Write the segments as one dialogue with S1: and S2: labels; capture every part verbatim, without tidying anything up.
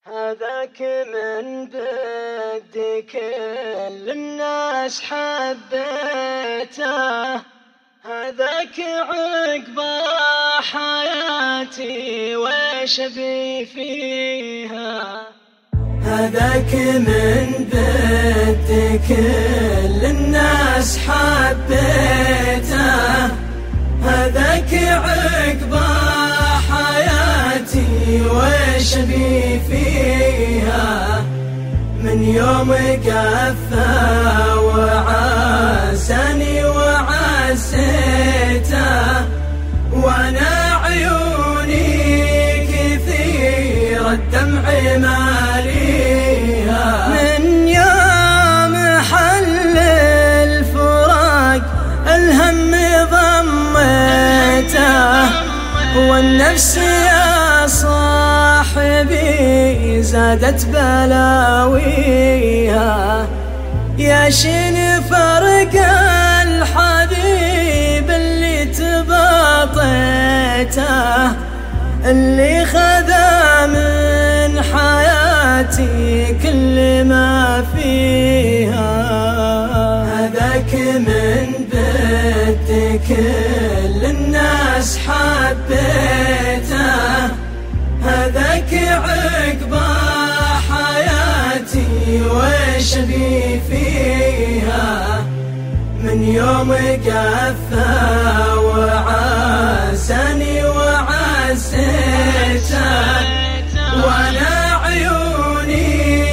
S1: هذاك من بدي كل الناس حبيته، هذاك عقبى حياتي وش بي فيها. هذاك من بدي كل الناس حبيته، هذاك عقبى حياتي وش بي فيها. من يوم قفى وعاسني وعسيته، وانا عيوني كثير الدمع ماليها. من يوم حل الفراق الهم ضميته، والنفس يا صاحبي زادت بلاويها. يا شين فرق الحبيب اللي تباطيته، اللي خذا من حياتي كل ما فيها. هذاك من بدي كل الناس حبيته، هذاك عقبى حياتي وش بي فيها. من يوم قفى وعاسني وعسيته، وانا عيوني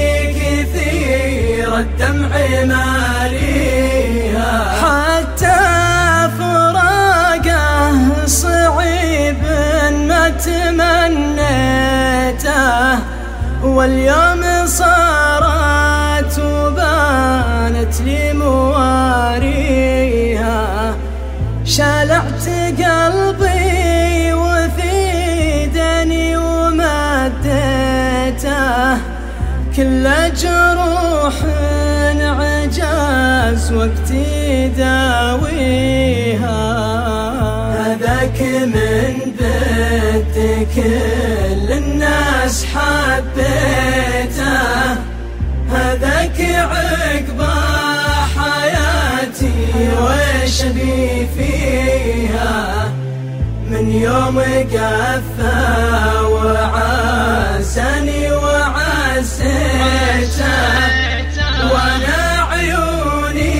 S1: كثير الدمع ماليها. حتى فراقه صعيب ما تمنيته، واليوم صارت وبانت لي مواريها. شلعت قلبي وفي دني ومديته، كل جروح عجاز وقتي داويها. هذاك من بدي كل الناس حبيته، هذاك عقبى حياتي وش بي فيها. من يوم قفى وعاسني وعسيته، وانا عيوني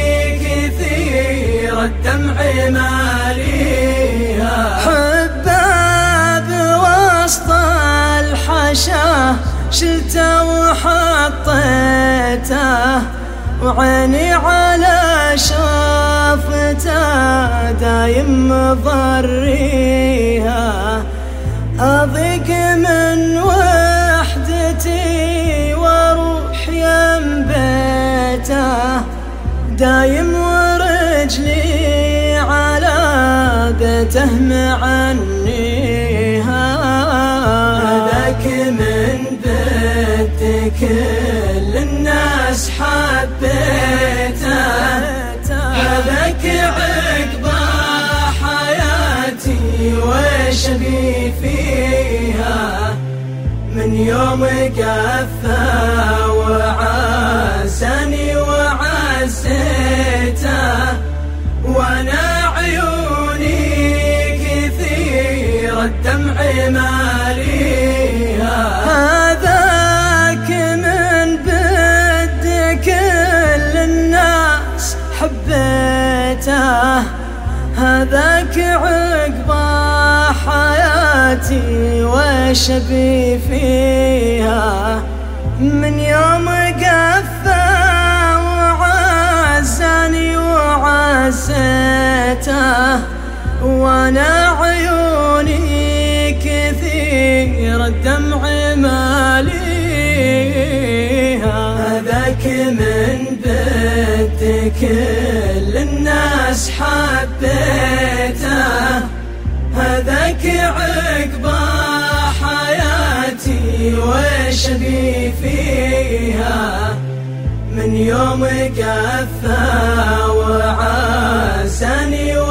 S1: كثير الدمع ماليها. حباب وسط الحشاه شلته وحطيته، وعيني على شافته دايم مضريها. أضيق من وحدتي واروح يم بيته، دايم ورجلي على بيته معنيها. هذاك من بدي كل الناس حبيته، هذاك عقبى حياتي وش بي فيها. من يوم قفى وعاسني وعسيته، وانا عيوني كثير الدمع ماليها. هذاك من بدي كل الناس حبيته، هذاك عقبى حياتي وش بي فيها. من يوم قفى وعزني وعسيته، وانا عيوني كثير الدمع ماليها. هذاك من بدي كل الناس حبيته، هذاك عقبى حياتي وش بي فيها. من يوم قفى وعاسني